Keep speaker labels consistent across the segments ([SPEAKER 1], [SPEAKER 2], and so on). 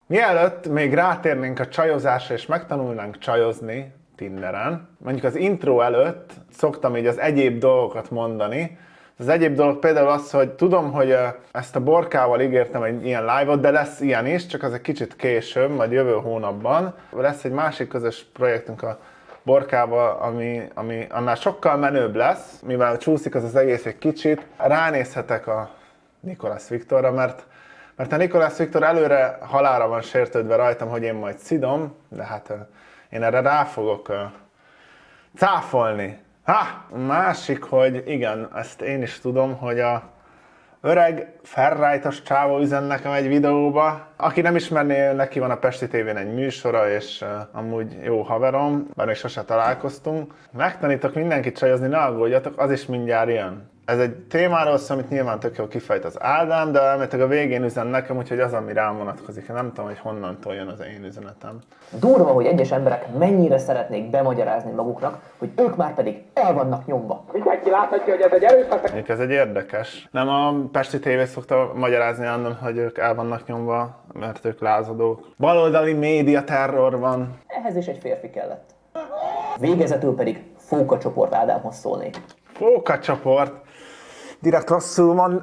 [SPEAKER 1] Mielőtt még rátérnénk a csajozásra és megtanulnánk csajozni Tinderen, mondjuk az intro előtt szoktam így az egyéb dolgokat mondani. Az egyéb dolog például az, hogy tudom, hogy ezt a Borkával ígértem egy ilyen live-ot, de lesz ilyen is, csak az egy kicsit később, majd jövő hónapban. Lesz egy másik közös projektünk a Borkával, ami annál sokkal menőbb lesz, mivel csúszik az egész egy kicsit. Ránézhetek a Nicolas Victorra, mert a Nicolas Victor előre halálra van sértődve rajtam, hogy én majd szidom, de hát én erre rá fogok cáfolni. Másik, hogy igen, ezt én is tudom, hogy a öreg Ferrajtos csávó üzen nekem egy videóba. Aki nem ismerné, neki van a Pesti TV-n egy műsora, és amúgy jó haverom, bár még sose találkoztunk. Megtanítok mindenkit csajozni, ne aggódjatok, az is mindjárt jön. Ez egy témáról szól, amit nyilván tök jól kifejt az Ádám, de elméletileg a végén üzen nekem, úgyhogy az, ami rám vonatkozik. Én nem tudom, hogy honnantól jön az én üzenetem.
[SPEAKER 2] Durva, hogy egyes emberek mennyire szeretnék bemagyarázni maguknak, hogy ők már pedig el vannak nyomva.
[SPEAKER 3] Mindenki láthatja, hogy ez egy erőszak.
[SPEAKER 1] Ez egy érdekes. Nem a Pesti TV szokta magyarázni annak, hogy ők el vannak nyomva, mert ők lázadók. Baloldali média terror van.
[SPEAKER 2] Ehhez is egy férfi kellett. Végezetül pedig Fóka csoport Ádámhoz szólnék.
[SPEAKER 1] Fóka csoport. Direkt rosszul mond.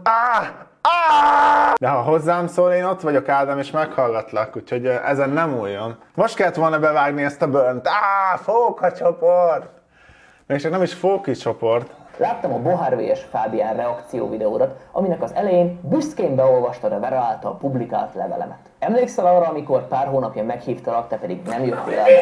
[SPEAKER 1] De ha hozzám szól, én ott vagyok, Ádám, és meghallgatlak, úgyhogy ezen nem újjon. Most kellett volna bevágni ezt a bönt. Fóka csoport. Még csak nem is Fóki csoport.
[SPEAKER 2] Láttam a Bohár vs. Fábián reakció videódat, aminek az elején büszkén beolvastad a Vera által publikált levelemet. Emlékszel arra, amikor pár hónapja meghívtalak, te pedig nem jöttél el?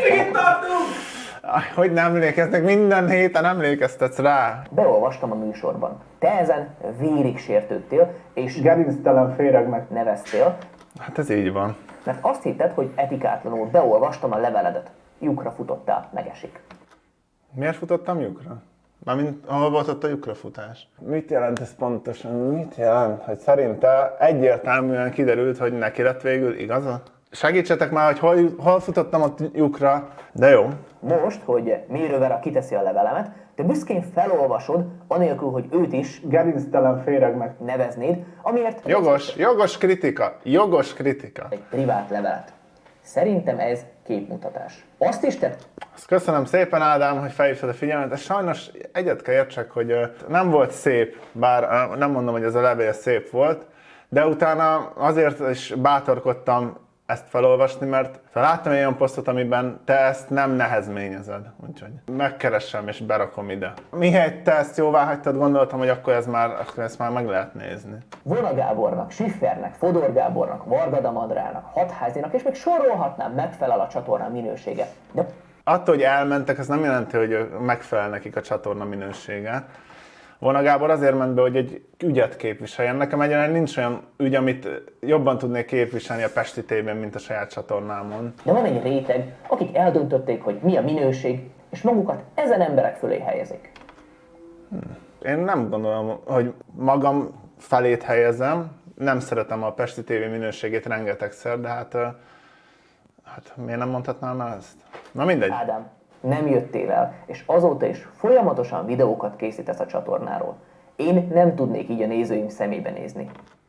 [SPEAKER 1] Hogy nem emlékeznek, minden héten emlékeztetsz rá.
[SPEAKER 2] Beolvastam a műsorban. Te ezen vérig sértődtél, és
[SPEAKER 1] Gerinctelen féregnek
[SPEAKER 2] neveztél,
[SPEAKER 1] Hát ez így van.
[SPEAKER 2] mert azt hitted, hogy etikátlanul beolvastam a leveledet. Lyukra futottál, megesik.
[SPEAKER 1] Miért futottam lyukra? Mármint ahol volt ott a lyukrafutás? Mit jelent ez pontosan? Mit jelent? Hogy szerinte egyértelműen kiderült, hogy neki lett végül igaza? Segítsetek már, hogy hol futottam ott lyukra, de jó.
[SPEAKER 2] Most, hogy Mérő Vera kiteszi a levelemet, te büszkén felolvasod, anélkül, hogy őt is
[SPEAKER 1] Gerinctelen féregnek.
[SPEAKER 2] neveznéd, amiért
[SPEAKER 1] Jogos kritika. Jogos kritika.
[SPEAKER 2] egy privát levelet. Szerintem ez képmutatás. Azt is tett?
[SPEAKER 1] Azt köszönöm szépen, Ádám, hogy felhívtad a figyelmet, de sajnos egyet kell értsek, hogy nem volt szép, bár nem mondom, hogy ez a levél szép volt, de utána azért is bátorkodtam ezt felolvasni, mert láttam egy olyan posztot, amiben te ezt nem nehezményezed, úgyhogy megkeresem és berakom ide. Mihelyt te ezt jóvá hagytad, gondoltam, hogy akkor ezt már meg lehet nézni.
[SPEAKER 2] Vona Gábornak, Schiffernek, Fodor Gábornak, Varga Damadrának, Hatházinak, és még sorolhatnám, megfelel a csatorna minősége. De
[SPEAKER 1] Attól, hogy elmentek, ez nem jelenti, hogy megfelel nekik a csatorna minősége. Vona Gábor azért ment be, hogy egy ügyet képviseljen. Nekem egyáltalán nincs olyan ügy, amit jobban tudnék képviselni a Pesti TV-ben, mint a saját csatornámon.
[SPEAKER 2] van egy réteg, akik eldöntötték, hogy mi a minőség, és magukat ezen emberek fölé helyezik.
[SPEAKER 1] Én nem gondolom, hogy magam felét helyezem. Nem szeretem a Pesti TV minőségét rengetegszer, de hát miért nem mondhatnám el ezt? Na mindegy.
[SPEAKER 2] Ádám, nem jöttél el, és azóta is folyamatosan videókat készítesz a csatornáról. Én nem tudnék így a nézőim szemébe nézni.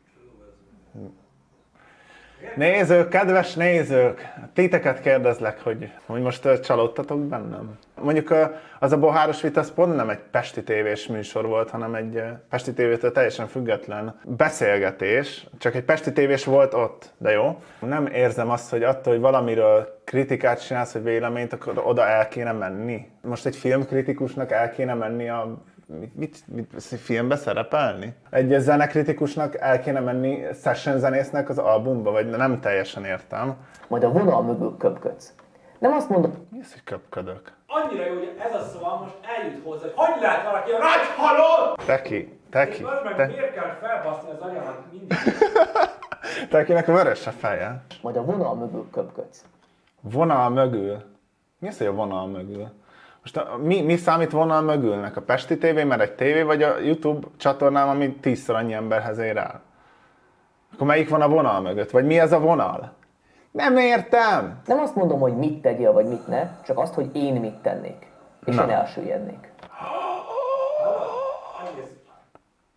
[SPEAKER 1] Nézők, kedves nézők, titeket kérdezlek, hogy most csalódtatok bennem? Mondjuk az a Boháros vita, az pont nem egy Pesti TV-s műsor volt, hanem egy Pesti TV-től teljesen független beszélgetés, csak egy Pesti TV-s volt ott, de jó. Nem érzem azt, hogy attól, hogy valamiről kritikát csinálsz, vagy véleményt, akkor oda el kéne menni. Most egy filmkritikusnak el kéne menni a filmbe szerepelni? Egy zenekritikusnak el kéne menni session zenésznek az albumba, vagy nem teljesen értem.
[SPEAKER 2] Majd a vonal mögül köpködsz. Nem azt mondod,
[SPEAKER 1] Mi az, hogy köpködök?
[SPEAKER 3] Annyira jó, hogy ez a szava most eljut hozzá, hogy lehet valaki a nagy halott!
[SPEAKER 1] Teki.
[SPEAKER 3] Az meg miért kell felbaszni az agyamat mindig?
[SPEAKER 1] Tekinek vörös a feje.
[SPEAKER 2] majd a vonal mögül köpködsz.
[SPEAKER 1] Vonal mögül. Mi az, hogy a vonal mögül? Most mi számít vonal mögülnek? A Pesti TV, mert egy tévé, vagy a YouTube csatornám, ami 10-szer annyi emberhez ér el? Akkor melyik van a vonal mögött? Vagy mi ez a vonal? Nem értem!
[SPEAKER 2] Nem azt mondom, hogy mit tegyél, vagy mit ne, csak azt, hogy én mit tennék. És én elsüllyednék.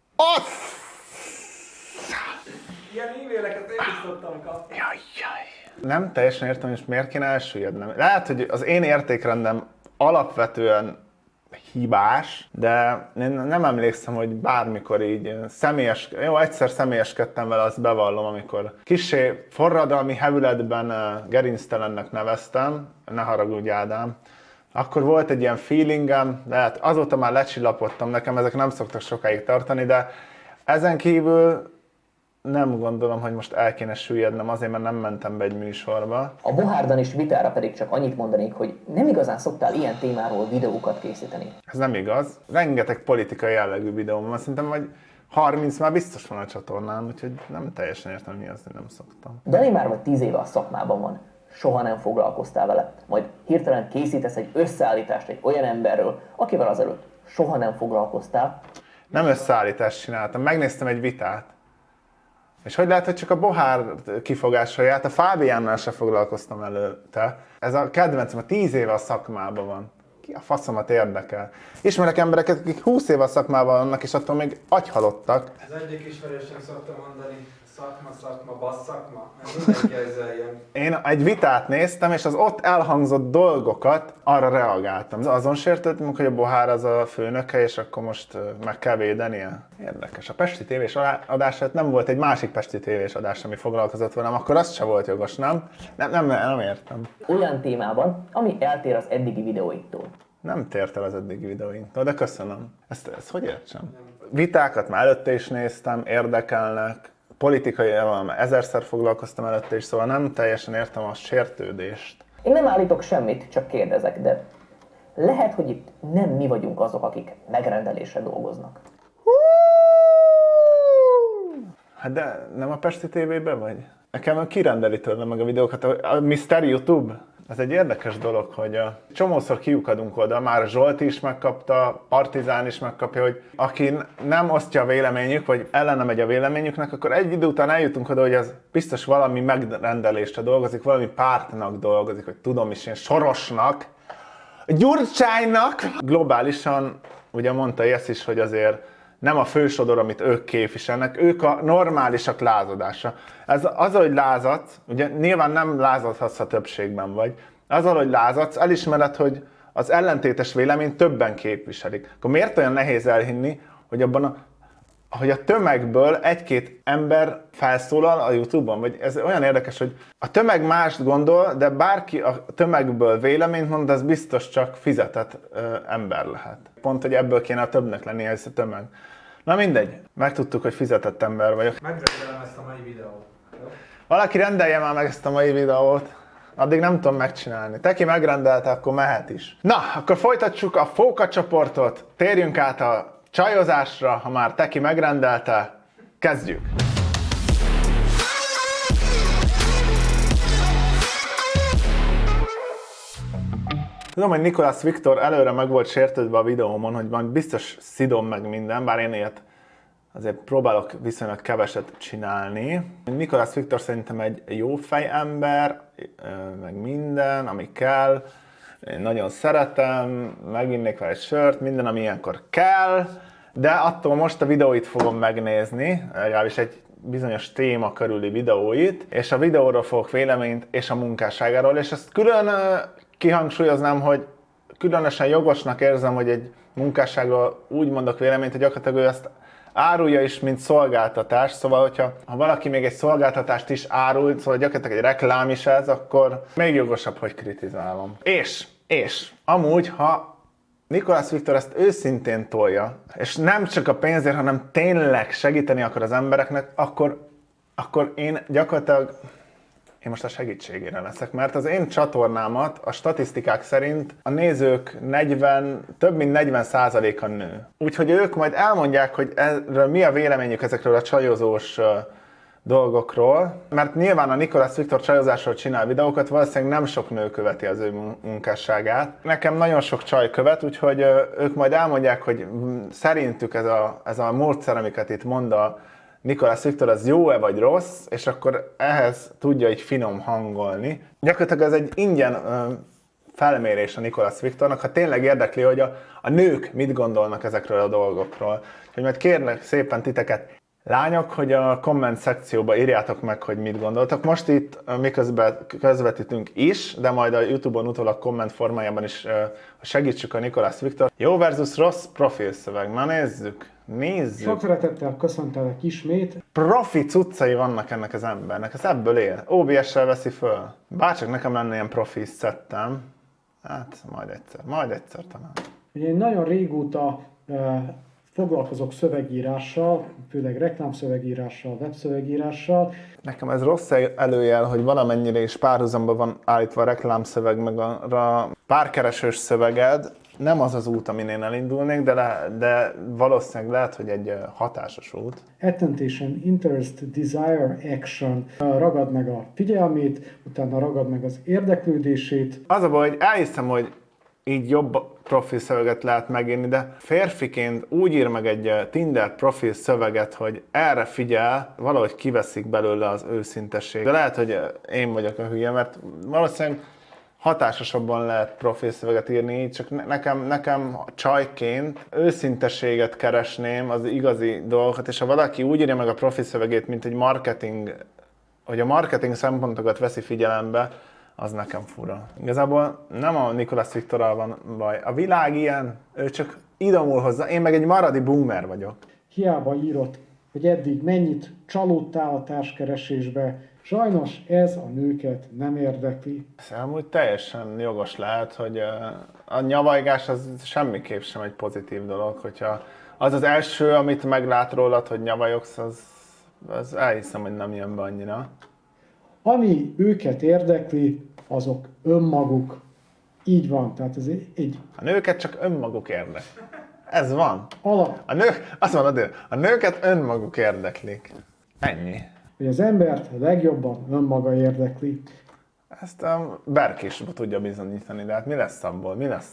[SPEAKER 1] Azt!
[SPEAKER 3] Ilyen e-maileket én is szoktam kapni.
[SPEAKER 1] Jaj. Nem teljesen értem, hogy miért kéne elsüllyednem. Lehet, hogy az én értékrendem alapvetően hibás, de én nem emlékszem, hogy bármikor így egyszer személyeskedtem vele, azt bevallom, amikor kissé forradalmi hevületben gerinctelennek neveztem, ne haragudj Ádám, akkor volt egy ilyen feelingem, lehet azóta már lecsillapodtam, nekem ezek nem szoktak sokáig tartani, de ezen kívül nem gondolom, hogy most el kéne süllyednem, azért, mert nem mentem be egy műsorba.
[SPEAKER 2] A Bohárdan is vitára pedig csak annyit mondanék, hogy nem igazán szoktál ilyen témáról videókat készíteni.
[SPEAKER 1] Ez nem igaz. Rengeteg politikai jellegű videóm van, szerintem vagy 30 már biztos van a csatornán, úgyhogy nem teljesen értem, mi az, hogy nem szoktam.
[SPEAKER 2] Dani már vagy 10 éve a szakmában van. Soha nem foglalkoztál vele. Majd hirtelen készítesz egy összeállítást egy olyan emberről, akivel azelőtt soha nem foglalkoztál.
[SPEAKER 1] Nem összeállítást csináltam, megnéztem egy vitát. És hogy lehet, hogy csak a Bohár kifogásolját, a Fábiánnal se foglalkoztam előtte. Ez a kedvencem, a 10 éve a szakmában van. Ki a faszomat érdekel? Ismerek embereket, akik 20 éve a szakmában vannak, és attól még agyhalottak.
[SPEAKER 3] Az egyik ismerősnek szoktam mondani, szakma, basszakma, mert mindenki ezzel ilyen.
[SPEAKER 1] Én egy vitát néztem, és az ott elhangzott dolgokat arra reagáltam. Azon sértődtem, hogy a Bohár az a főnöke, és akkor most meg kell védenie. Érdekes. A Pesti tévés adását nem volt egy másik Pesti tévés adás, ami foglalkozott velem, akkor az se volt jogos, nem? Nem értem.
[SPEAKER 2] Olyan témában, ami eltér az eddigi videóittól.
[SPEAKER 1] Nem tért el az eddigi videóinktól, de köszönöm. Ezt hogy értsem? Vitákat már előtte is néztem, érdekelnek. Politikai ezerszer foglalkoztam előtte is, szóval nem teljesen értem a sértődést.
[SPEAKER 2] Én nem állítok semmit, csak kérdezek, de lehet, hogy itt nem mi vagyunk azok, akik megrendelésre dolgoznak.
[SPEAKER 1] Hát de nem a Pesti TV-ben vagy? Nekem kirendeli tőlem meg a videókat. A Mr. YouTube? Ez egy érdekes dolog, hogy csomószor kiukadunk oda, már Zsolti is megkapta, Partizán is megkapja, hogy aki nem osztja a véleményük, vagy ellene megy a véleményüknek, akkor egy idő után eljutunk oda, hogy az biztos valami megrendelésre dolgozik, valami pártnak dolgozik, hogy tudom is én, Sorosnak, Gyurcsánynak. Globálisan, ugye mondta Jesz is, hogy azért nem a fősodor, amit ők képviselnek, ők a normálisak lázadása. Azzal, hogy lázadsz, ugye nyilván nem lázadhatsz, ha többségben vagy, azzal, hogy lázadsz, elismered, hogy az ellentétes véleményt többen képviselik. Akkor miért olyan nehéz elhinni, hogy hogy a tömegből egy-két ember felszólal a YouTube-on? Vagy ez olyan érdekes, hogy a tömeg mást gondol, de bárki a tömegből véleményt mond, az biztos csak fizetett ember lehet. Pont, hogy ebből kéne a többnek lennie, ez a tömeg. Na mindegy, megtudtuk, hogy fizetett ember vagyok.
[SPEAKER 3] Megrendelem ezt a mai videót. Jó?
[SPEAKER 1] Valaki rendelje már meg ezt a mai videót. Addig nem tudom megcsinálni. Teki megrendelte, akkor mehet is. Na, akkor folytassuk a Fóka csoportot. Térjünk át a csajozásra, ha már Teki megrendelte. Kezdjük! Tudom, hogy Nicolas Viktor előre meg volt sértődve a videómon, hogy majd biztos szidom meg minden, bár én ilyet azért próbálok viszonylag keveset csinálni. Nicolas Viktor szerintem egy jó fejember, meg minden, ami kell. Én nagyon szeretem, meginnék vele egy sört, minden, ami ilyenkor kell, de attól most a videóit fogom megnézni, legalábbis egy bizonyos téma körüli videóit, és a videóról fogok véleményt, és a munkásságáról, és ezt külön kihangsúlyoznám, hogy különösen jogosnak érzem, hogy egy munkásságról úgy mondok véleményt, hogy gyakorlatilag ő ezt árulja is, mint szolgáltatás, szóval hogyha valaki még egy szolgáltatást is árul, szóval gyakorlatilag egy reklám is ez, akkor még jogosabb, hogy kritizálom. És amúgy, ha Nicolas Viktor ezt őszintén tolja, és nem csak a pénzért, hanem tényleg segíteni akar az embereknek, akkor én gyakorlatilag most a segítségére leszek, mert az én csatornámat a statisztikák szerint a nézők több mint 40%-a nő. Úgyhogy ők majd elmondják, hogy erről mi a véleményük ezekről a csajozós dolgokról, mert nyilván a Nicolas Viktor csajozásról csinál videókat, valószínűleg nem sok nő követi az ő munkásságát. Nekem nagyon sok csaj követ, úgyhogy ők majd elmondják, hogy szerintük ez a módszer, amiket itt mond a Nicolas Viktor, az jó-e vagy rossz, és akkor ehhez tudja így finom hangolni. Gyakorlatilag ez egy ingyen felmérés a Nicolas Viktornak, ha tényleg érdekli, hogy a nők mit gondolnak ezekről a dolgokról. Úgyhogy majd kérlek szépen titeket Lányok, hogy a komment szekcióba írjátok meg, hogy mit gondoltak. Most itt miközben közvetítünk is, de majd a YouTube-on utólag komment formájában is segítsük a Nicolas Victor. Jó versus rossz profilszöveg. Na nézzük.
[SPEAKER 4] Sok szeretettel köszöntelek ismét.
[SPEAKER 1] Profi cuccai vannak ennek az embernek, ez ebből él. OBS-sel veszi föl. Bárcsak nekem lenne ilyen profi szettem. Hát majd egyszer talán.
[SPEAKER 4] Ugye én nagyon régóta foglalkozok szövegírással, főleg reklámszövegírással, webszövegírással.
[SPEAKER 1] Nekem ez rossz előjel, hogy valamennyire is párhuzamba van állítva a reklámszöveg, meg a párkeresős szöveged. Nem az az út, amin én elindulnék, de valószínűleg lehet, hogy egy hatásos út.
[SPEAKER 4] Attention, interest, desire, action. Ragad meg a figyelmét, utána ragad meg az érdeklődését.
[SPEAKER 1] Az a baj, hogy elhiszem, hogy így jobb profil szöveget lehet megírni, de férfiként úgy ír meg egy Tinder profil szöveget, hogy erre figyel, valahogy kiveszik belőle az őszintesség. De lehet, hogy én vagyok a hülye, mert valószínűleg hatásosabban lehet profil szöveget írni, csak nekem csajként őszintességet keresném, az igazi dolgokat, és ha valaki úgy írja meg a profil szövegét, mint egy marketing, hogy a marketing szempontokat veszi figyelembe, az nekem fura. Igazából nem a Nicolas Victorral van baj. A világ ilyen, ő csak idomul hozzá, én meg egy maradi boomer vagyok.
[SPEAKER 4] Hiába írott, hogy eddig mennyit csalódtál a társkeresésbe. Sajnos ez a nőket nem érdekli.
[SPEAKER 1] Ez amúgy teljesen jogos lehet, hogy a nyavajgás az semmiképp sem egy pozitív dolog, hogyha az az első, amit meglát rólad, hogy nyavajogsz, az elhiszem, hogy nem jön be annyira.
[SPEAKER 4] Ami őket érdekli, azok önmaguk. Így van, tehát ez egy
[SPEAKER 1] A nőket csak önmaguk érdekli. Ez van.
[SPEAKER 4] alap,
[SPEAKER 1] Azt mondod, a nőket önmaguk érdeklik. Ennyi.
[SPEAKER 4] hogy az embert legjobban önmaga érdekli.
[SPEAKER 1] Ezt a Berk is tudja bizonyítani, de hát mi lesz abból?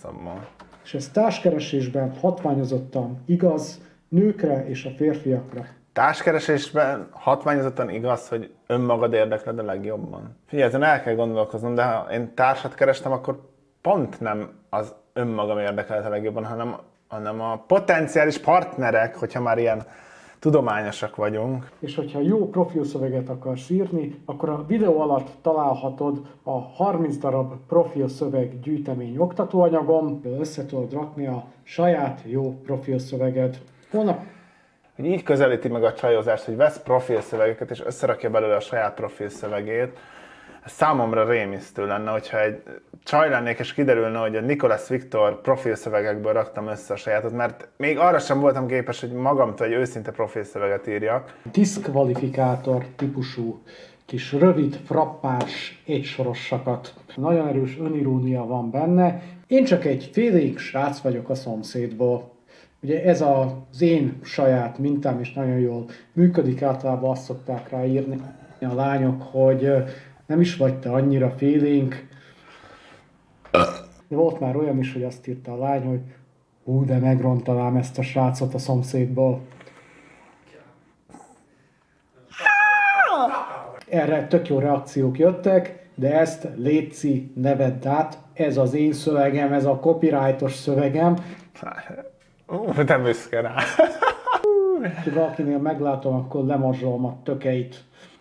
[SPEAKER 4] És ez társkeresésben hatványozottan igaz nőkre és a férfiakra.
[SPEAKER 1] Társkeresésben hatványozottan igaz, hogy önmagad érdekled a legjobban. Figyelj, ezen el kell gondolkoznom, de ha én társat kerestem, akkor pont nem az önmagam érdekelt a legjobban, hanem a potenciális partnerek, hogyha már ilyen tudományosak vagyunk.
[SPEAKER 4] És hogyha jó profilszöveget akarsz írni, akkor a videó alatt találhatod a 30 darab profilszöveg gyűjtemény oktatóanyagom, össze tudod rakni a saját jó profilszöveged. Holnap
[SPEAKER 1] Hogy így közelíti meg a csajozást, hogy vesz profilszövegeket és összerakja belőle a saját profilszövegét. Ez számomra rémisztő lenne, hogyha egy csaj lennék és kiderülne, hogy a Nicolas Victor profilszövegekből raktam össze a sajátot, mert még arra sem voltam képes, hogy magamtól egy őszinte profilszöveget írjak.
[SPEAKER 4] diszkvalifikátor típusú kis rövid, frappás, egysorossakat. Nagyon erős önirónia van benne. Én csak egy félénk srác vagyok a szomszédból. Ugye ez az én saját mintám, és nagyon jól működik, általában azt szokták ráírni a lányok, hogy nem is vagy te annyira félénk. De volt már olyan is, hogy azt írta a lány, hogy hú, de megrontanám ezt a srácot a szomszédból. Erre tök jó reakciók jöttek, de ezt létszi, ne vedd át, ez az én szövegem, ez a copyrightos szövegem.
[SPEAKER 1] De büszke rá.
[SPEAKER 4] Ha valakinél meglátom, akkor lemorzsolom a tökeit.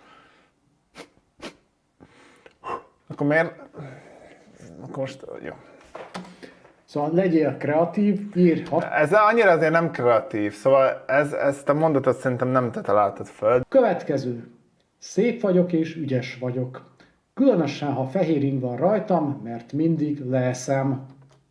[SPEAKER 1] Akkor miért? Akkor most jó.
[SPEAKER 4] Szóval legyél kreatív, írj.
[SPEAKER 1] Ez annyira azért nem kreatív, szóval ezt a mondatot szerintem nem te találtad föl.
[SPEAKER 4] Következő. Szép vagyok és ügyes vagyok. Különösen, ha fehér ing van rajtam, mert mindig leeszem.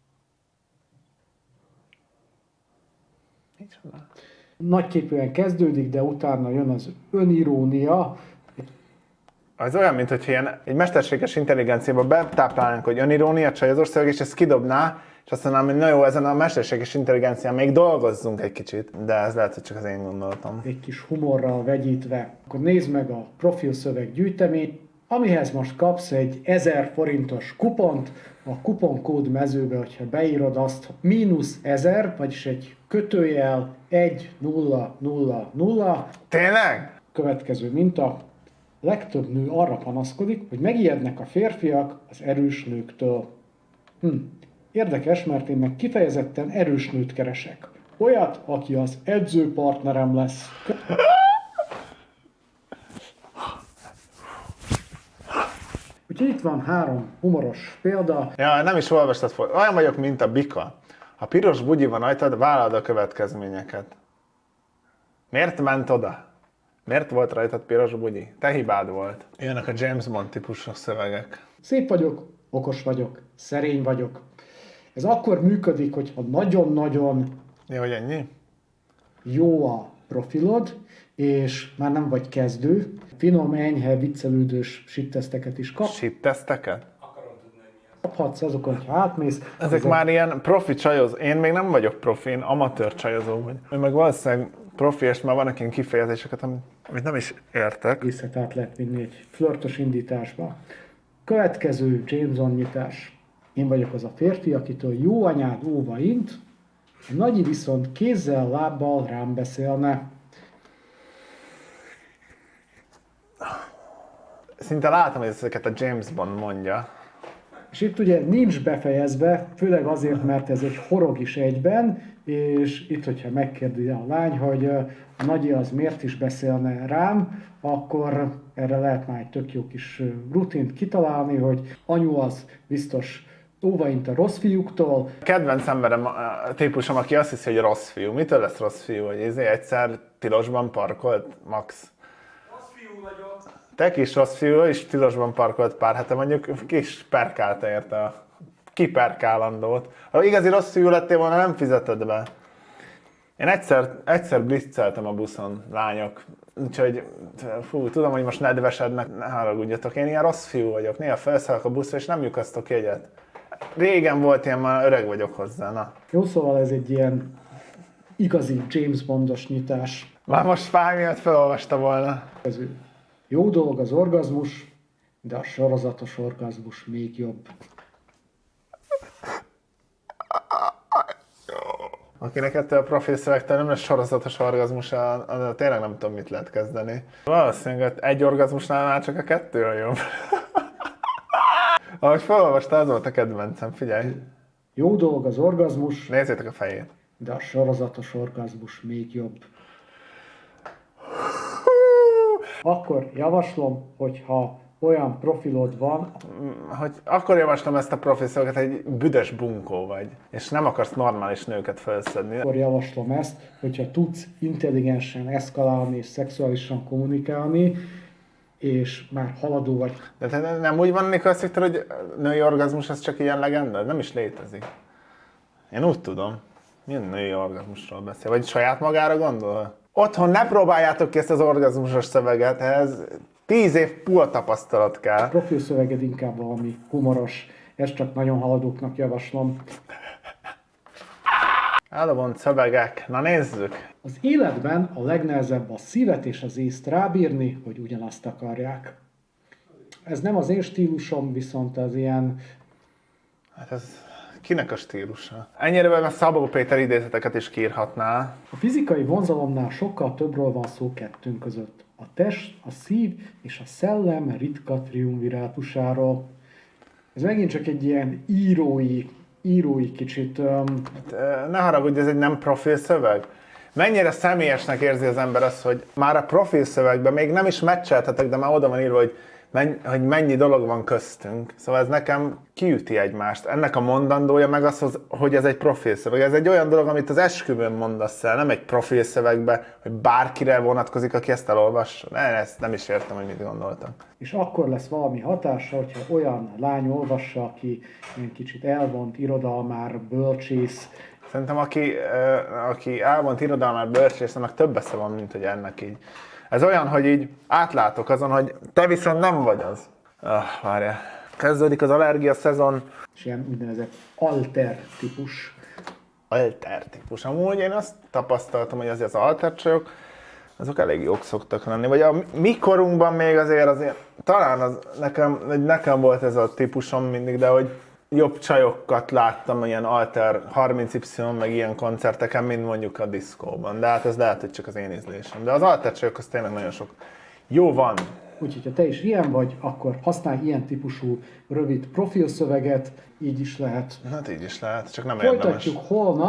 [SPEAKER 4] Nagyképűen kezdődik, de utána jön az önirónia.
[SPEAKER 1] Az olyan, mintha ilyen egy mesterséges intelligenciába betáplálnánk, hogy önirónia, csajozós szöveg, és ezt kidobná, és azt mondanám, hogy na jó, ezen a mesterséges intelligencián még dolgozzunk egy kicsit, de ez lehet, hogy csak az én gondolatom.
[SPEAKER 4] Egy kis humorral vegyítve. Akkor nézd meg a profilszöveg gyűjteményt, amihez most kapsz egy 1000 forintos kupont, a kuponkód mezőbe, hogyha beírod azt, -1000, vagyis egy kötőjel 1000.
[SPEAKER 1] Tényleg?
[SPEAKER 4] Következő minta. Legtöbb nő arra panaszkodik, hogy megijednek a férfiak az erős nőktől. Érdekes, mert én meg kifejezetten erős nőt keresek. Olyat, aki az edzőpartnerem lesz. Úgyhogy itt van 3 humoros példa.
[SPEAKER 1] Ja, nem is olvastad, olyan vagyok, mint a bika. Ha piros bugyi van rajtad, vállald a következményeket. Miért ment oda? Miért volt rajtad piros bugyi? Te hibád volt. Jönnek a James Bond típusú szövegek.
[SPEAKER 4] Szép vagyok, okos vagyok, szerény vagyok. Ez akkor működik, hogyha nagyon-nagyon
[SPEAKER 1] Jó, hogy ennyi?
[SPEAKER 4] jó a profilod, és már nem vagy kezdő. Finom, enyhe, viccelődős sitteszteket is
[SPEAKER 1] Shit-teszteket?
[SPEAKER 4] kaphatsz azokon, ha átmész.
[SPEAKER 1] Ezek már ilyen profi csajozó. Én még nem vagyok profi, én amatőr csajozó vagy. Én meg valószínűleg profi, és már vannak ilyen kifejezéseket, amit nem is értek.
[SPEAKER 4] Visszat át lehet vinni egy flörtös indításba. Következő James Bond nyitás. Én vagyok az a férfi, akitől jó anyád óva int, a nagyi viszont kézzel, lábbal rám beszélne.
[SPEAKER 1] Szinte látom, hogy ezeket a James Bond mondja.
[SPEAKER 4] És itt ugye nincs befejezve, főleg azért, mert ez egy horog is egyben, és itt, hogyha megkérdezi a lány, hogy a nagyi az miért is beszélne rám, akkor erre lehet már egy tök jó kis rutint kitalálni, hogy anyu az biztos óvaint a rossz fiúktól.
[SPEAKER 1] Kedvenc emberem a típusom, aki azt hiszi, hogy rossz fiú. Mitől lesz rossz fiú? Hogy egyszer tilosban parkolt, Max?
[SPEAKER 3] Rossz fiú vagyok.
[SPEAKER 1] Te kis rossz fiú, és tilosban parkolt pár hete, mondjuk kis perkálta érte a kiperkálandót. Ha igazi rossz fiú lettél volna, nem fizeted be. Én egyszer blitzeltem a buszon, lányok. Úgyhogy, tudom, hogy most nedvesednek, ne haragudjatok. Én ilyen rossz fiú vagyok. Néha felszállok a buszra, és nem lyukasztok jegyet. Régen volt ilyen, már öreg vagyok hozzá, na.
[SPEAKER 4] Jó, szóval ez egy ilyen igazi James Bondos nyitás.
[SPEAKER 1] Már most fáj miatt felolvasta volna.
[SPEAKER 4] Jó dolog az orgazmus, de a sorozatos orgazmus még jobb.
[SPEAKER 1] Akinek ettől a profil szövegtől nem lesz sorozatos orgazmusa, tényleg nem tudom, mit lehet kezdeni. Valószínűleg egy orgazmusnál már csak a 2 a jobb. Ahogy felolvasta, az volt a kedvencem, figyelj.
[SPEAKER 4] Jó dolog az orgazmus,
[SPEAKER 1] Nézzétek a fejét.
[SPEAKER 4] de a sorozatos orgazmus még jobb. Akkor javaslom, hogyha olyan profilod van,
[SPEAKER 1] Hogy akkor javaslom ezt a profil szöveget, egy büdös bunkó vagy, és nem akarsz normális nőket felszedni.
[SPEAKER 4] akkor javaslom ezt, hogyha tudsz intelligensen eszkalálni és szexuálisan kommunikálni, és már haladó vagy.
[SPEAKER 1] De te nem úgy van, Nikolasz Viktor, hogy női orgazmus az csak ilyen legenda? Ez nem is létezik. Én úgy tudom. Milyen női orgazmusról beszél? Vagy saját magára gondol? Otthon ne próbáljátok ki ezt az orgazmusos szöveget, ez 10 év pula tapasztalat kell.
[SPEAKER 4] Profil szöveged inkább valami humoros, ezt csak nagyon haladóknak javaslom.
[SPEAKER 1] Elavont szövegek. Na nézzük.
[SPEAKER 4] Az életben a legnehezebb a szívet és az észt rábírni, hogy ugyanazt akarják. Ez nem az én stílusom, viszont az ilyen
[SPEAKER 1] Hát ez kinek a stílusa? Ennyire mert Szabó Péter idézeteket is kiírhatná.
[SPEAKER 4] A fizikai vonzalomnál sokkal többről van szó kettőnk között. A test, a szív és a szellem ritka triumvirátusáról. Ez megint csak egy ilyen írói kicsit.
[SPEAKER 1] Ne haragudj, ez egy nem profil szöveg? Mennyire személyesnek érzi az ember azt, hogy már a profil szövegben még nem is meccseltetek, de már oda van írva, hogy mennyi dolog van köztünk. Szóval ez nekem kiüti egymást. Ennek a mondandója meg az, hogy ez egy profilszöveg. Ez egy olyan dolog, amit az esküvőn mondasz el, nem egy profilszövegbe, hogy bárkire vonatkozik, aki ezt elolvassa. Ezt nem is értem, hogy mit gondoltak.
[SPEAKER 4] És akkor lesz valami hatása, hogyha olyan lány olvassa, aki ilyen kicsit elvont irodalmár, bölcsész.
[SPEAKER 1] Szerintem aki elvont irodalmár bölcsész, annak több esze van, mint hogy ennek így. Ez olyan, hogy így átlátok azon, hogy te viszont nem vagy az. Várjál. Kezdődik az allergia szezon.
[SPEAKER 4] És ilyen úgynevezett alter típus.
[SPEAKER 1] Alter típus. Amúgy én azt tapasztaltam, hogy azért az alter csajok, azok elég jók szoktak lenni. Vagy a mi korunkban még azért talán nekem volt ez a típusom mindig, de hogy jobb csajokat láttam ilyen alter 30Y meg ilyen koncerteken, mint mondjuk a diszkóban. De hát ez lehet, hogy csak az én ízlésem. De az alter csajok az tényleg nagyon sok. Jó van.
[SPEAKER 4] Úgyhogy ha te is ilyen vagy, akkor használj ilyen típusú rövid profilszöveget, így is lehet.
[SPEAKER 1] Hát így is lehet, csak nem érdemes.
[SPEAKER 4] Folytatjuk holnap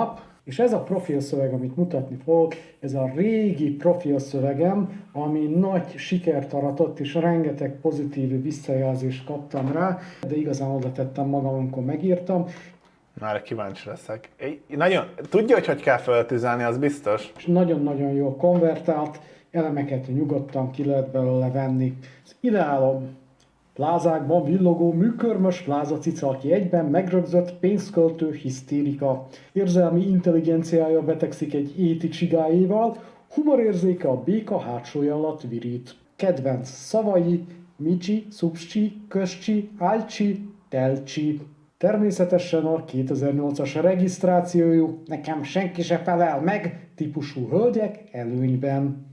[SPEAKER 4] És ez a profilszöveg, amit mutatni fogok, ez a régi profilszövegem, ami nagy sikert aratott, és rengeteg pozitív visszajelzést kaptam rá, de igazán oda tettem magam, amikor megírtam.
[SPEAKER 1] Már kíváncsi leszek. Tudja, hogy kell feltüzelni, az biztos?
[SPEAKER 4] És nagyon-nagyon jól konvertált, elemeket nyugodtan ki lehet belőle venni. Ez ideálom. Plázákban villogó műkörmös plázacica, aki egyben megrögzött pénzköltő hisztérika. Érzelmi intelligenciája betegszik egy éti csigájéval, humorérzéke a béka hátsója alatt virít. Kedvenc szavai: micsi, szupscsi, közcsi, álcsi, telcsi. Természetesen a 2008-as regisztrációjú, nekem senki se felel meg típusú hölgyek előnyben.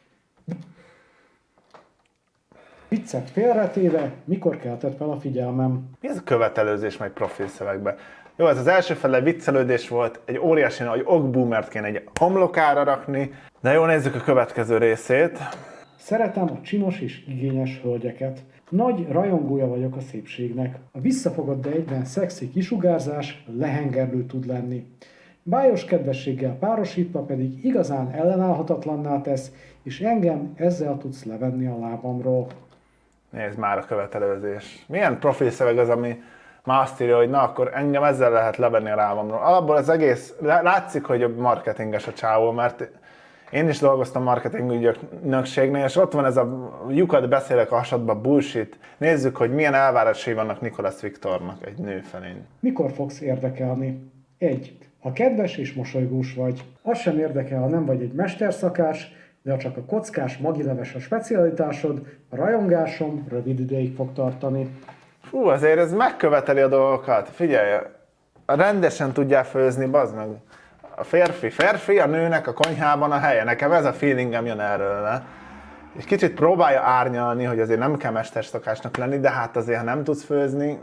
[SPEAKER 4] Viccet félretéve, mikor keltett fel a figyelmem?
[SPEAKER 1] Mi ez a követelőzés meg profilszövegbe? Jó, ez az első fele viccelődés volt, egy óriási nagy okboomert kéne egy homlokára rakni, de jó, nézzük a következő részét.
[SPEAKER 4] Szeretem a csinos és igényes hölgyeket. Nagy rajongója vagyok a szépségnek. A visszafogott, de egyben szexi kisugárzás lehengerlő tud lenni. Bájos kedvességgel párosítva pedig igazán ellenállhatatlanná tesz, és engem ezzel tudsz levenni a lábamról.
[SPEAKER 1] Nézd már a követelőzés. Milyen profilszöveg az, ami már azt írja, hogy na, akkor engem ezzel lehet levenni a lábamról. Alapból az egész, látszik, hogy marketinges a csávó, mert én is dolgoztam marketing ügynökségnél, és ott van ez a lyukat beszélek a hasadba bullshit. Nézzük, hogy milyen elvárásai vannak Nicolas Victornak egy nő felé.
[SPEAKER 4] Mikor fogsz érdekelni? 1. Ha kedves és mosolygós vagy. Az sem érdekel, ha nem vagy egy mesterszakács, de ha csak a kockás magileves a specialitásod, a rajongásom rövid ideig fog tartani.
[SPEAKER 1] Fú, azért ez megköveteli a dolgokat. Figyelj, rendesen tudjál főzni, bazd meg. A férfi, a nőnek a konyhában a helye. Nekem ez a feelingem jön erről. Ne? És kicsit próbálja árnyalni, hogy azért nem kell mesterszakácsnak lenni, de hát azért, ha nem tudsz főzni,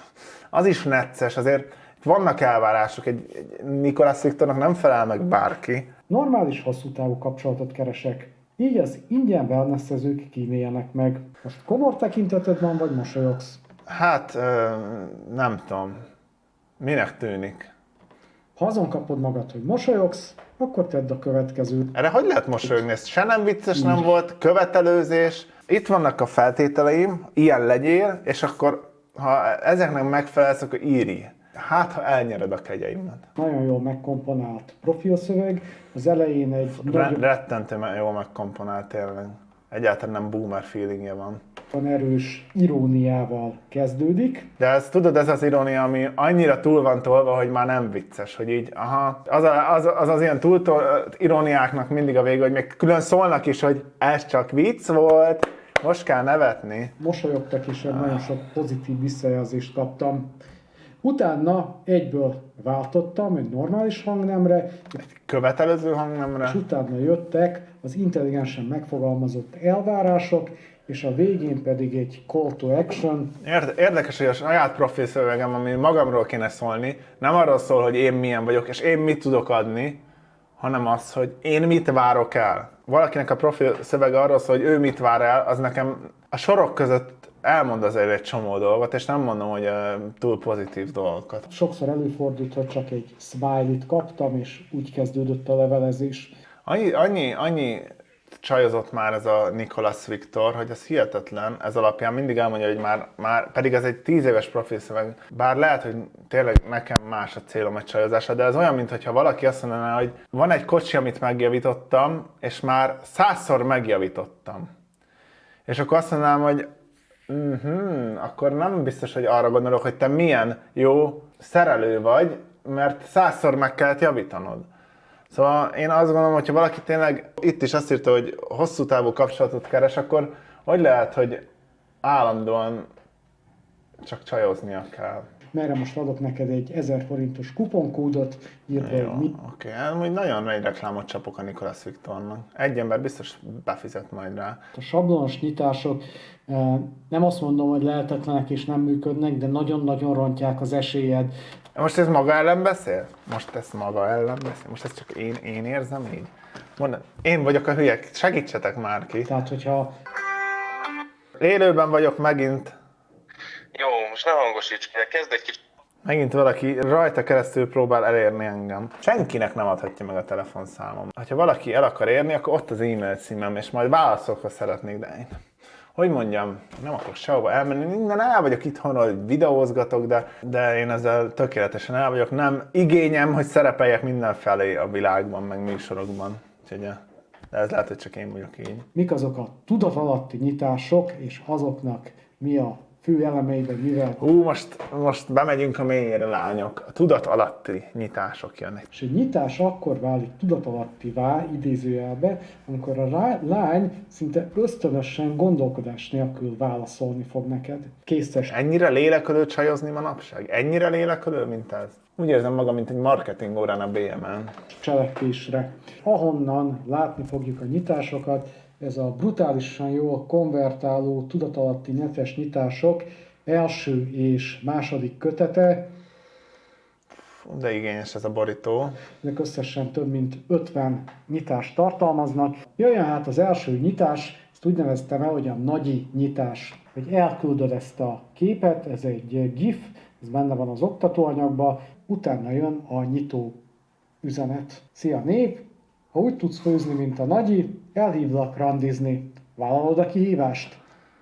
[SPEAKER 1] az is necces. Azért vannak elvárások, egy Nicolas Victornak nem felel meg bárki.
[SPEAKER 4] Normális hosszú távú kapcsolatot keresek. Így az ingyen wellnessezők kíméljenek meg. Most komor tekinteted van, vagy mosolyogsz?
[SPEAKER 1] Hát, nem tudom. Minek tűnik?
[SPEAKER 4] Ha azon kapod magad, hogy mosolyogsz, akkor tedd a következőt.
[SPEAKER 1] Erre hogy lehet mosolyogni? Ez se nem vicces nem volt, követelőzés. Itt vannak a feltételeim, ilyen legyél, és akkor, ha ezeknek megfelelsz, akkor írj. Hát, ha elnyered a kegyeimet.
[SPEAKER 4] Nagyon jól megkomponált profilszöveg. Az elején egy
[SPEAKER 1] Rettentő jól megkomponált tényleg. Egyáltalán nem boomer feelingje van.
[SPEAKER 4] nagyon erős iróniával kezdődik.
[SPEAKER 1] De ez, tudod, ez az irónia, ami annyira túl van tolva, hogy már nem vicces, hogy így, aha, az ilyen túltolt iróniáknak mindig a vége, hogy még külön szólnak is, hogy ez csak vicc volt, most kell nevetni.
[SPEAKER 4] Mosolyogtak, és nagyon sok pozitív visszajelzést kaptam. Utána egyből váltottam egy normális hangnemre,
[SPEAKER 1] Követelőző hangnemre.
[SPEAKER 4] és utána jöttek az intelligensen megfogalmazott elvárások, és a végén pedig egy call to action.
[SPEAKER 1] Érdekes, hogy a saját profil szövegem, ami magamról kéne szólni, nem arról szól, hogy én milyen vagyok, és én mit tudok adni, hanem az, hogy én mit várok el. Valakinek a profil szövege arról szól, hogy ő mit vár el, az nekem a sorok között elmond azért egy csomó dolgot, és nem mondom, hogy túl pozitív dolgokat.
[SPEAKER 4] Sokszor előfordult, hogy csak egy smiley-t kaptam, és úgy kezdődött a levelezés.
[SPEAKER 1] Annyi csajozott már ez a Nicolas Victor, hogy ez hihetetlen. Ez alapján mindig elmondja, hogy már pedig ez egy 10 éves profilszöveg. Bár lehet, hogy tényleg nekem más a célom egy csajozása, de ez olyan, mintha valaki azt mondaná, hogy van egy kocsi, amit megjavítottam, és már 100-szor megjavítottam. És akkor azt mondanám, hogy akkor nem biztos, hogy arra gondolok, hogy te milyen jó szerelő vagy, mert 100-szor meg kellett javítanod. Szóval én azt gondolom, hogy ha valaki tényleg itt is azt írta, hogy hosszú távú kapcsolatot keres, akkor hogy lehet, hogy állandóan csak csajoznia kell?
[SPEAKER 4] Merre most adok neked egy 1000 forintos kuponkódot, írd be, hogy mit.
[SPEAKER 1] Oké, úgy nagyon nagy reklámot csapok a Nicolas Victornak. Egy ember biztos befizet majd rá.
[SPEAKER 4] A sablonos nyitások, nem azt mondom, hogy lehetetlenek és nem működnek, de nagyon-nagyon rontják az esélyed.
[SPEAKER 1] Most ez maga ellen beszél? Most ezt maga ellen beszél? Most ezt csak én érzem így? Én vagyok a hülye, segítsetek már ki.
[SPEAKER 4] Tehát, hogyha
[SPEAKER 1] Élőben vagyok megint.
[SPEAKER 5] Jó, most ne hangosíts ki, kezd egy kicsit.
[SPEAKER 1] Megint valaki rajta keresztül próbál elérni engem. Senkinek nem adhatja meg a telefonszámom. Ha valaki el akar érni, akkor ott az e-mail címem, és majd válaszolva szeretnék, de én, hogy mondjam, nem akarok sehova elmenni, minden el vagyok itthon, hogy videózgatok, de én ezzel tökéletesen el vagyok. Nem igényem, hogy szerepeljek mindenfelé a világban, meg műsorokban. Úgyhogy, de ez lehet, hogy csak én vagyok így.
[SPEAKER 4] Mik azok a tudatalatti nyitások, és azoknak mi a fő elemeiben, mivel...
[SPEAKER 1] Most bemegyünk a mélyére, lányok. A tudat alatti nyitások jönnek.
[SPEAKER 4] És egy nyitás akkor válik tudatalattivá, idézőjelbe, amikor a lány szinte ösztönösen, gondolkodás nélkül válaszolni fog neked. Készes.
[SPEAKER 1] Ennyire lélekölő csajozni manapság? Ennyire lélekölő, mint ez? Úgy érzem magam, mint egy marketing órán a BM-en.
[SPEAKER 4] Cselekvésre. Ahonnan látni fogjuk a nyitásokat, ez a brutálisan jól konvertáló tudatalatti netes nyitások első és második kötete.
[SPEAKER 1] De igényes ez a borító.
[SPEAKER 4] Ezek összesen több mint 50 nyitást tartalmaznak. Jöjjön hát az első nyitás, ezt úgy neveztem el, hogy a nagyi nyitás. Hogy elküldöd ezt a képet, ez egy GIF, ez benne van az oktatóanyagban, utána jön a nyitó üzenet. Szia nép! Ha úgy tudsz főzni, mint a nagyi, elhívlak randizni. Vállalod a kihívást?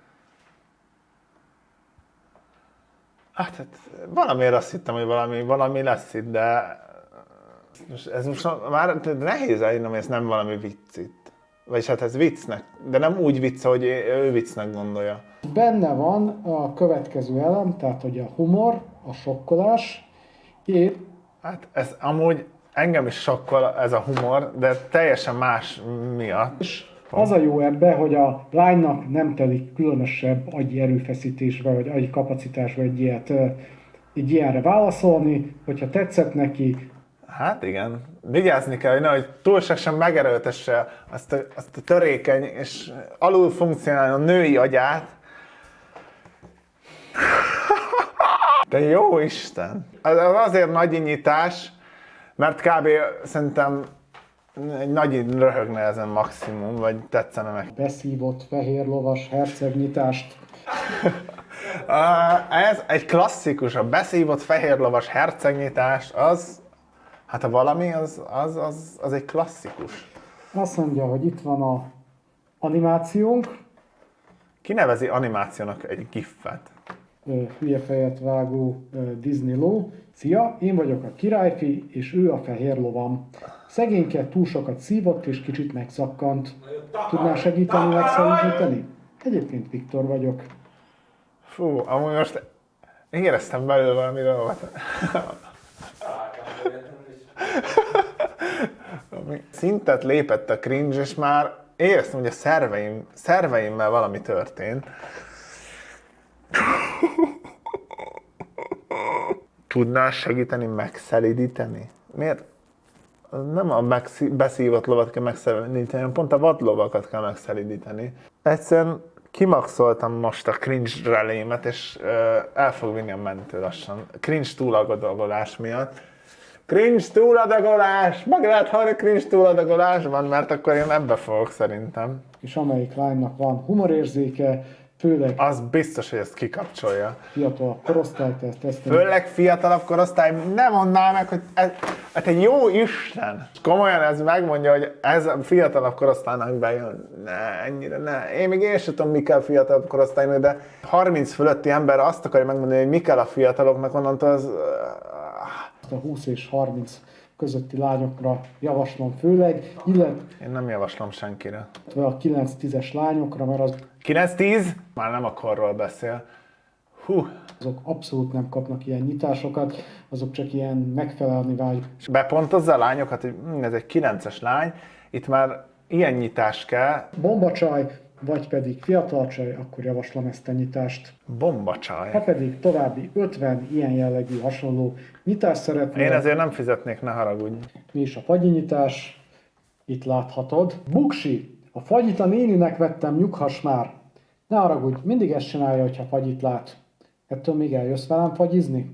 [SPEAKER 1] Hát valamiért azt hittem, hogy valami lesz itt, de ez most már nehéz elhinnem, hogy ez nem valami vicc itt. Vagyis hát ez viccnek, de nem úgy vicc, hogy ő viccnek gondolja.
[SPEAKER 4] Benne van a következő elem, tehát hogy a humor, a sokkolás, és
[SPEAKER 1] Hát ez amúgy engem is sokkol ez a humor, de teljesen más miatt.
[SPEAKER 4] az a jó ebbe, hogy a lánynak nem telik különösebb agyi erőfeszítésbe, vagy agyi kapacitásba egy ilyenre válaszolni, hogyha tetszett neki,
[SPEAKER 1] Hát igen, vigyázni kell, hogy nehogy túlságosan megerőltesse azt a törékeny és alul funkcionáló női agyát. De jó Isten! Az azért nagy nyitás, mert kb. Szerintem egy nagy röhögne ezen maximum, vagy tetszene meg.
[SPEAKER 4] beszívott fehér lovas hercegnyitást.
[SPEAKER 1] Ez egy klasszikus, a beszívott fehérlovas hercegnyitás, az, hát ha valami, az egy klasszikus.
[SPEAKER 4] Azt mondja, hogy itt van a animációnk,
[SPEAKER 1] Ki nevezi animációnak egy gifet?
[SPEAKER 4] hülye fejet vágó Disney ló. Szia, én vagyok a királyfi, és ő a fehér lovam. Szegényke túl sokat szívott, és kicsit megszakkant. Tudnál segíteni megszerűsíteni? Egyébként Viktor vagyok.
[SPEAKER 1] Fú, amúgy most éreztem belőle valami dolgot. Ami szintet lépett a cringe, és már éreztem, hogy a szerveimmel valami történt. Tudnál segíteni megszelidíteni? Miért? Nem a beszívott lovat kell megszelidíteni, hanem pont a vadlovakat kell megszelidíteni. Egyszerűen kimaxoltam most a cringe relémet, és el fog vinni a mentő lassan. Cringe túladagolás miatt. Cringe túladagolás! Meg lehet hallani, cringe túladagolás van, mert akkor én ebbe fogok szerintem.
[SPEAKER 4] És amelyik lánynak van humorérzéke, főleg
[SPEAKER 1] Az biztos, hogy ezt kikapcsolja.
[SPEAKER 4] fiatal korosztályt, ezt
[SPEAKER 1] Főleg fiatalabb korosztály, nem mondaná meg, hogy ez egy jó Isten. Komolyan ez megmondja, hogy ez a fiatalabb korosztálynak bejön. Ne, ennyire ne. Én sem tudom, mi kell fiatalabb korosztálynak, de 30 fölötti ember azt akarja megmondani, hogy mi kell a fiataloknak, onnantól az...
[SPEAKER 4] a 20 és 30 közötti lányokra javaslom főleg, illetve
[SPEAKER 1] Én nem javaslom senkire.
[SPEAKER 4] a 9-10-es lányokra, mert
[SPEAKER 1] 9-10? Már nem a korról beszél. Hú.
[SPEAKER 4] azok abszolút nem kapnak ilyen nyitásokat, azok csak ilyen megfelelni vágy.
[SPEAKER 1] És bepontozza a lányokat, hogy ez egy 9-es lány, itt már ilyen nyitás kell.
[SPEAKER 4] Bombacsaj, vagy pedig fiatal csaj, akkor javaslom ezt a nyitást.
[SPEAKER 1] Bombacsaj.
[SPEAKER 4] Ha pedig további 50 ilyen jellegű hasonló nyitást szeretnél,
[SPEAKER 1] Én ezért nem fizetnék, ne haragudj.
[SPEAKER 4] mi is a fagyinyitás, itt láthatod. Buksi, a fagyit a néninek vettem, nyughass már. Ne haragudj, mindig ezt csinálja, hogyha fagyit lát. Ettől még eljössz velem fagyizni?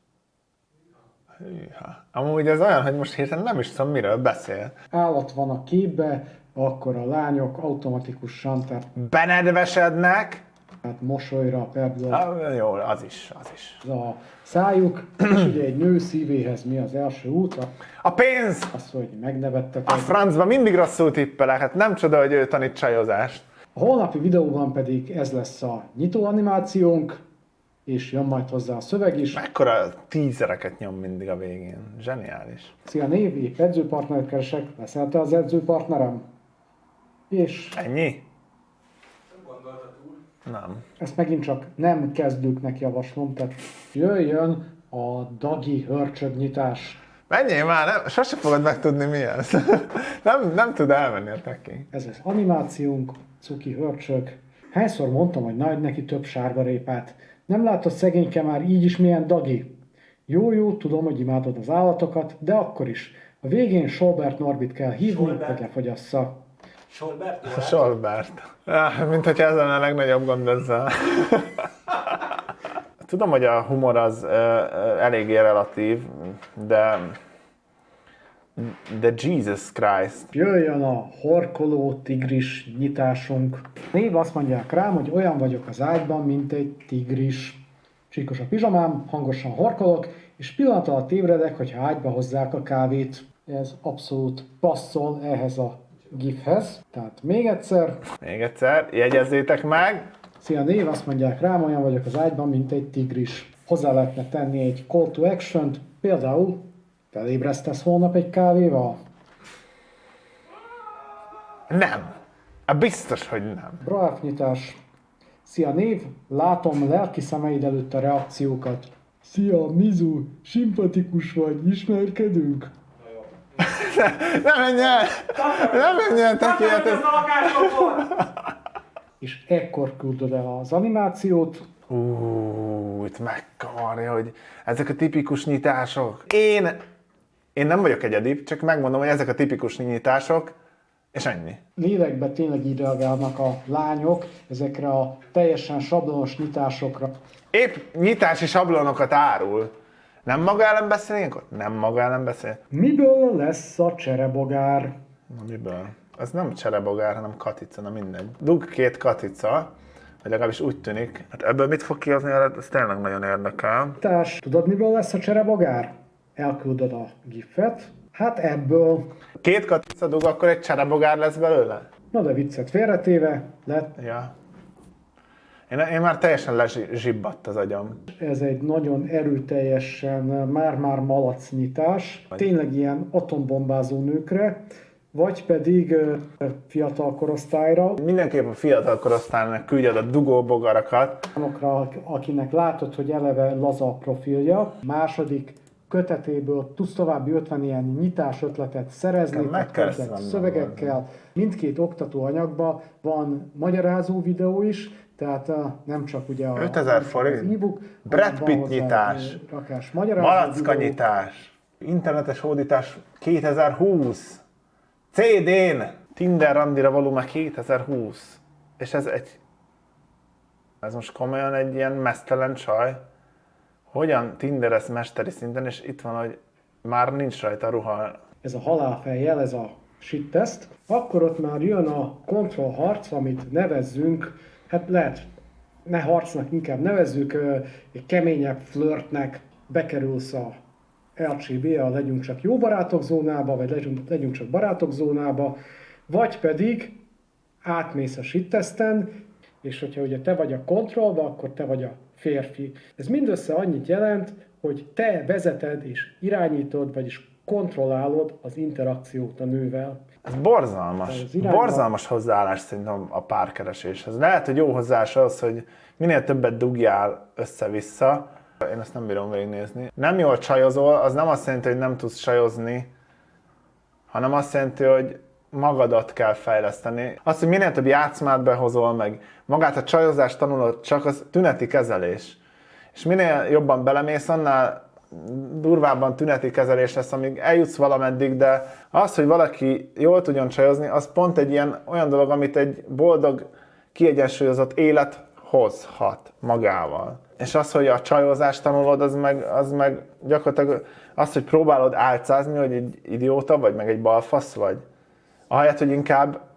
[SPEAKER 1] Hűha. Amúgy ez olyan, hogy most hirtelen nem is tudom, miről beszél.
[SPEAKER 4] Állat van a képbe, akkor a lányok automatikusan, tehát
[SPEAKER 1] Benedvesednek,
[SPEAKER 4] Hát mosolyra, perdula,
[SPEAKER 1] Jó, az is.
[SPEAKER 4] a szájuk, és ugye egy nő szívéhez mi az első út?
[SPEAKER 1] A pénz!
[SPEAKER 4] Az, hogy megnevettek.
[SPEAKER 1] A francba mindig rosszul tippelek, hát nem csoda, hogy ő tanít csajozást.
[SPEAKER 4] A holnapi videóban pedig ez lesz a nyitó animációnk, és jön majd hozzá a szöveg is.
[SPEAKER 1] Mekkora tízereket nyom mindig a végén. Zseniális.
[SPEAKER 4] Szia név, épp edzőpartnert keresek, leszel te az edzőpartnerem? És
[SPEAKER 1] Ennyi?
[SPEAKER 3] Nem gondoltad túl.
[SPEAKER 1] Nem.
[SPEAKER 4] ezt megint csak nem kezdőknek javaslom, tehát jöjjön a dagi hörcsögnyitás.
[SPEAKER 1] Menjél már, nem, sose fogod megtudni mi ez. nem tud elmenni a teki.
[SPEAKER 4] Ez az animációnk, cuki hörcsög. Hányszor mondtam, hogy nagy neki több sárgarépát. Nem látod szegényke már így is milyen dagi? Jó, tudom, hogy imádod az állatokat, de akkor is. A végén Solbert Norbit kell hívni,
[SPEAKER 5] Solbert?
[SPEAKER 4] hogy lefogyassza.
[SPEAKER 5] Solbert?
[SPEAKER 1] A Solbert. Mint hogyha ez lenne a legnagyobb gond ezzel. Tudom, hogy a humor az eléggé relatív, de Jesus Christ.
[SPEAKER 4] Jöjjön a horkoló tigris nyitásunk. Név azt mondják rám, hogy olyan vagyok az ágyban, mint egy tigris. Csíkos a pizsamám, hangosan horkolok, és pillanat alatt ébredek, hogyha ágyba hozzák a kávét. Ez abszolút passzol ehhez a gifhez. Tehát még egyszer.
[SPEAKER 1] Még egyszer, jegyezzétek meg.
[SPEAKER 4] Szia név, azt mondják rám, olyan vagyok az ágyban, mint egy tigris. Hozzá lehetne tenni egy call to action-t, például felébresztesz holnap egy kávéval?
[SPEAKER 1] Nem. Biztos, hogy nem.
[SPEAKER 4] Braáknyitás. Szia név, látom lelki szemeid előtt a reakciókat. Szia Mizu, szimpatikus vagy, ismerkedünk?
[SPEAKER 1] Nem menj el! Nem menj el, teki, hát ez...
[SPEAKER 5] a lakásokból!
[SPEAKER 4] És ekkor küldöd el az animációt.
[SPEAKER 1] Itt megkavarja, hogy ezek a tipikus nyitások. Én nem vagyok egyedi, csak megmondom, hogy ezek a tipikus nyitások, és ennyi.
[SPEAKER 4] Lélekbe tényleg így reagálnak a lányok ezekre a teljesen sablonos nyitásokra.
[SPEAKER 1] Épp nyitási sablonokat árul. Nem maga ellen beszélünk? Nem maga ellen beszél.
[SPEAKER 4] Miből lesz a cserebogár?
[SPEAKER 1] Na miből? Az nem cserebogár, hanem katica, na mindegy. Dug két katica, vagy legalábbis úgy tűnik. Hát ebből mit fog kihozni, ez tényleg nagyon érdekel.
[SPEAKER 4] Tudod, miből lesz a cserebogár? Elküldöd a gifet. Hát ebből.
[SPEAKER 1] Két katica dug, akkor egy cserebogár lesz belőle?
[SPEAKER 4] Na de viccet félretéve, lett.
[SPEAKER 1] Ja. Én már teljesen lezsibbadt az agyam.
[SPEAKER 4] Ez egy nagyon erőteljesen már-már malac nyitás. Tényleg ilyen atombombázó nőkre, vagy pedig fiatal korosztályra.
[SPEAKER 1] Mindenképp a fiatal korosztálynak küldjed a dugóbogarakat.
[SPEAKER 4] Olyanokra, akinek látod, hogy eleve laza a profilja. Második kötetéből tudsz további 50 ilyen nyitás ötletet szerezni,
[SPEAKER 1] Meg kell
[SPEAKER 4] komplet
[SPEAKER 1] vennem
[SPEAKER 4] szövegekkel. Mindkét oktatóanyagban van magyarázó videó is, tehát nem csak ugye
[SPEAKER 1] 5000 forint?
[SPEAKER 4] az e-book,
[SPEAKER 1] Brad
[SPEAKER 4] hanem van
[SPEAKER 1] Pitt
[SPEAKER 4] hozzá
[SPEAKER 1] nyitás.
[SPEAKER 4] egy rakás magyarázó
[SPEAKER 1] Malacka
[SPEAKER 4] videó.
[SPEAKER 1] nyitás. Internetes hódítás 2020. CD-n. Tinder randira való már 2020. És ez most komolyan egy ilyen mesztelen csaj. Hogyan Tinderez mesteri szinten, és itt van, hogy már nincs rajta ruha.
[SPEAKER 4] Ez a halálfejjel, ez a shit test, akkor ott már jön a control harc, amit nevezzünk, hát lehet, ne harcnak, inkább nevezzük, egy keményebb flirtnek, bekerülsz a LCB-a Legyünk Csak Jó Barátok zónába, vagy legyünk Csak Barátok zónába, vagy pedig átmész a shit testen, és hogyha ugye te vagy a kontrollba, akkor te vagy a férfi. Ez mindössze annyit jelent, hogy te vezeted és irányítod, vagyis kontrollálod az interakciót a nővel.
[SPEAKER 1] Ez borzalmas.
[SPEAKER 4] Az irányba-
[SPEAKER 1] Borzalmas hozzáállás szerintem a párkereséshez. Lehet, hogy jó hozzáállás az, hogy minél többet dugjál össze-vissza. Én ezt nem bírom végignézni. Nem jól csajozol, az nem azt jelenti, hogy nem tudsz csajozni, hanem azt jelenti, hogy magadat kell fejleszteni. Azt, hogy minél több játszmát behozol, meg magát a csajozást tanulod, csak az tüneti kezelés. És minél jobban belemész, annál durvábban tüneti kezelés lesz, amíg eljutsz valameddig, de az, hogy valaki jól tudjon csajozni, az pont egy olyan dolog, amit egy boldog, kiegyensúlyozott élet hozhat magával. És az, hogy a csajozást tanulod, az meg gyakorlatilag az, hogy próbálod álcázni, hogy egy idióta vagy, meg egy balfasz vagy. Ahelyett, hogy inkább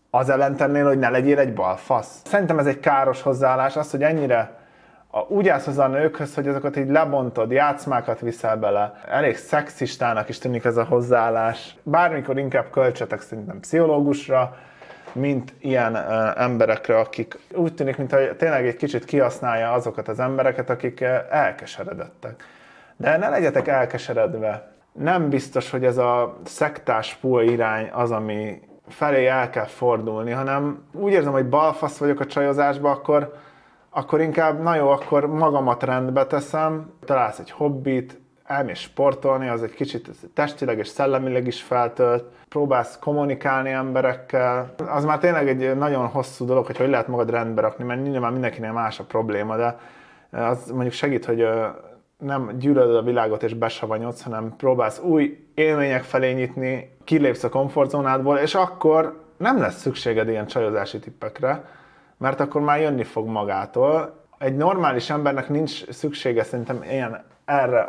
[SPEAKER 1] az ellen tennél, hogy ne legyél egy balfasz? Szerintem ez egy káros hozzáállás, az, hogy ennyire úgy állsz hozzá a nőkhöz, hogy azokat így lebontod, játszmákat viszel bele. Elég szexistának is tűnik ez a hozzáállás. Bármikor inkább költsetek szerintem pszichológusra, mint ilyen emberekre, akik úgy tűnik, mintha tényleg egy kicsit kihasználja azokat az embereket, akik elkeseredettek. De ne legyetek elkeseredve. Nem biztos, hogy ez a szektás pua irány az, ami felé el kell fordulni, hanem úgy érzem, hogy balfasz vagyok a csajozásba, akkor inkább, na jó, akkor magamat rendbe teszem, találsz egy hobbit, elmész sportolni, az egy kicsit testileg és szellemileg is feltölt, próbálsz kommunikálni emberekkel. Az már tényleg egy nagyon hosszú dolog, hogy lehet magad rendbe rakni, mert nyilván mindenkinél más a probléma, de az mondjuk segít, hogy nem gyűlölöd a világot és besavanyodsz, hanem próbálsz új élmények felé nyitni, kilépsz a komfortzónádból, és akkor nem lesz szükséged ilyen csajozási tippekre, mert akkor már jönni fog magától. Egy normális embernek nincs szüksége szerintem erre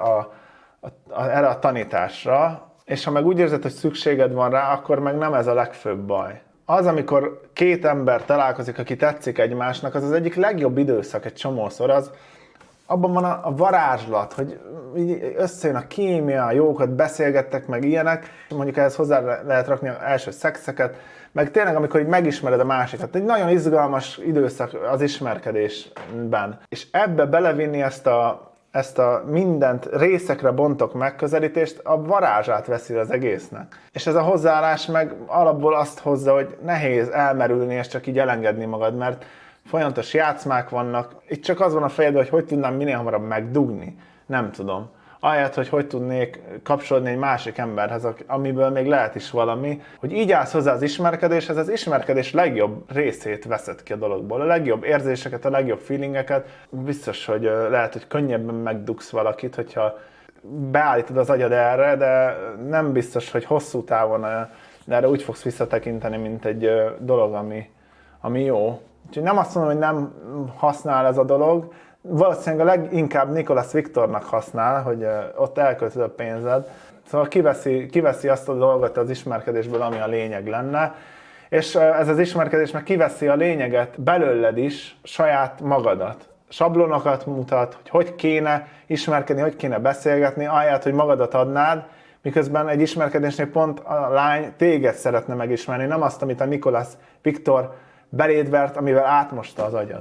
[SPEAKER 1] a tanításra, és ha meg úgy érzed, hogy szükséged van rá, akkor meg nem ez a legfőbb baj. Az, amikor két ember találkozik, aki tetszik egymásnak, az az egyik legjobb időszak egy csomószor, abban van a varázslat, hogy összejön a kémia, jókat beszélgettek, meg ilyenek, mondjuk ehhez hozzá lehet rakni az első szexeket, meg tényleg, amikor így megismered a másikat. Egy nagyon izgalmas időszak az ismerkedésben. És ebbe belevinni ezt a mindent részekre bontok megközelítést, a varázsát veszi az egésznek. És ez a hozzáállás meg alapból azt hozza, hogy nehéz elmerülni és csak így elengedni magad, mert folyamatos játszmák vannak. Itt csak az van a fejedben, hogy tudnám minél hamarabb megdugni. Nem tudom. Ahelyett, hogy tudnék kapcsolódni egy másik emberhez, amiből még lehet is valami, hogy így állsz hozzá az ismerkedéshez, az ismerkedés legjobb részét veszed ki a dologból. A legjobb érzéseket, a legjobb feelingeket. Biztos, hogy lehet, hogy könnyebben megdugsz valakit, hogyha beállítod az agyad erre, de nem biztos, hogy hosszú távon erre úgy fogsz visszatekinteni, mint egy dolog, ami jó. Úgyhogy nem azt mondom, hogy nem használ ez a dolog, valószínűleg a leginkább Nicolas Victornak használ, hogy ott elköltöd a pénzed. Szóval kiveszi azt a dolgot az ismerkedésből, ami a lényeg lenne, és ez az ismerkedés meg kiveszi a lényeget belőled is, saját magadat. Sablonokat mutat, hogy kéne ismerkedni, hogy kéne beszélgetni, ahelyett, hogy magadat adnád, miközben egy ismerkedésnél pont a lány téged szeretne megismerni, nem azt, amit a Nicolas Victor beléd vert, amivel átmosta az agyad.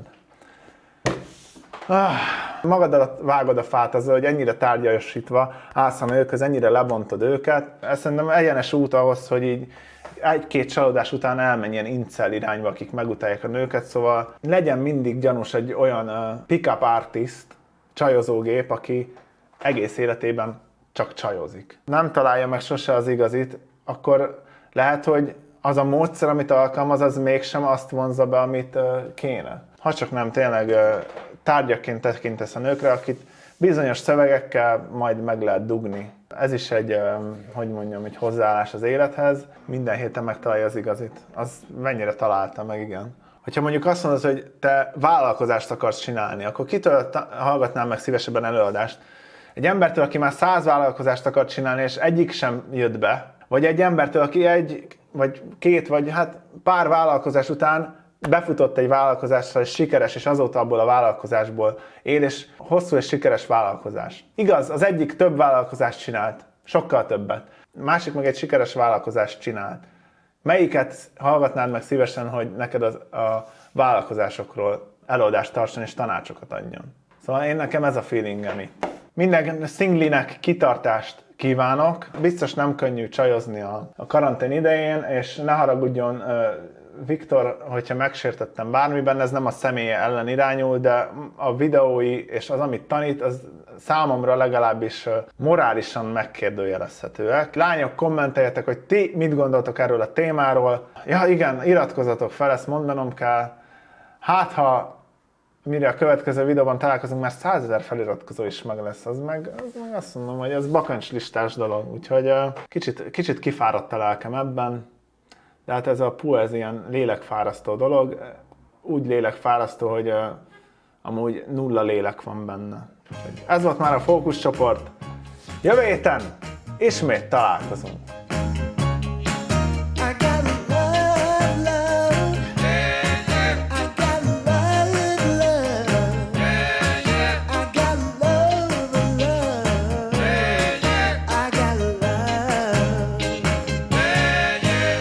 [SPEAKER 1] Magad alatt vágod a fát azzal, hogy ennyire tárgyasítva állsz a nőkhöz, ennyire lebontod őket. Ez szerintem egyenes út ahhoz, hogy így egy-két csalódás után elmenj ilyen incel irányba, akik megutálják a nőket, szóval legyen mindig gyanús egy olyan pick-up artist, csajozógép, aki egész életében csak csajozik. Nem találja meg sose az igazit, akkor lehet, hogy az a módszer, amit alkalmaz, az mégsem azt vonzza be, amit kéne. Ha csak nem tényleg tárgyaként tekintesz a nőkre, akit bizonyos szövegekkel majd meg lehet dugni. Ez is egy hozzáállás az élethez. Minden héten megtalálja az igazit. Az mennyire találta meg, igen. Hogyha mondjuk azt mondod, hogy te vállalkozást akarsz csinálni, akkor kitől hallgatnál meg szívesebben előadást? Egy embertől, aki már 100 vállalkozást akar csinálni, és egyik sem jött be, vagy egy embertől, aki vagy két, vagy pár vállalkozás után befutott egy vállalkozással, és sikeres, és azóta abból a vállalkozásból él, és hosszú és sikeres vállalkozás. Igaz, az egyik több vállalkozást csinált, sokkal többet. A másik meg egy sikeres vállalkozást csinált. Melyiket hallgatnád meg szívesen, hogy neked a vállalkozásokról előadást tartson és tanácsokat adjon? Szóval nekem ez a feelingem itt. Minden szinglinek kitartást kívánok. Biztos nem könnyű csajozni a karantén idején, és ne haragudjon Viktor, hogyha megsértettem bármiben, ez nem a személye ellen irányul, de a videói és az, amit tanít, az számomra legalábbis morálisan megkérdőjelezhetőek. Lányok, kommenteljetek, hogy ti mit gondoltok erről a témáról. Ja igen, iratkozzatok fel, ezt mondanom kell. Hát ha mire a következő videóban találkozunk, már 100 000 feliratkozó is meg lesz, az meg azt mondom, hogy ez bakancslistás dolog, úgyhogy kicsit kifáradt a lelkem ebben, de hát ez a pua, ez ilyen lélekfárasztó dolog, úgy lélekfárasztó, hogy amúgy 0 lélek van benne. Ez volt már a fókuszcsoport, jövő héten ismét találkozunk!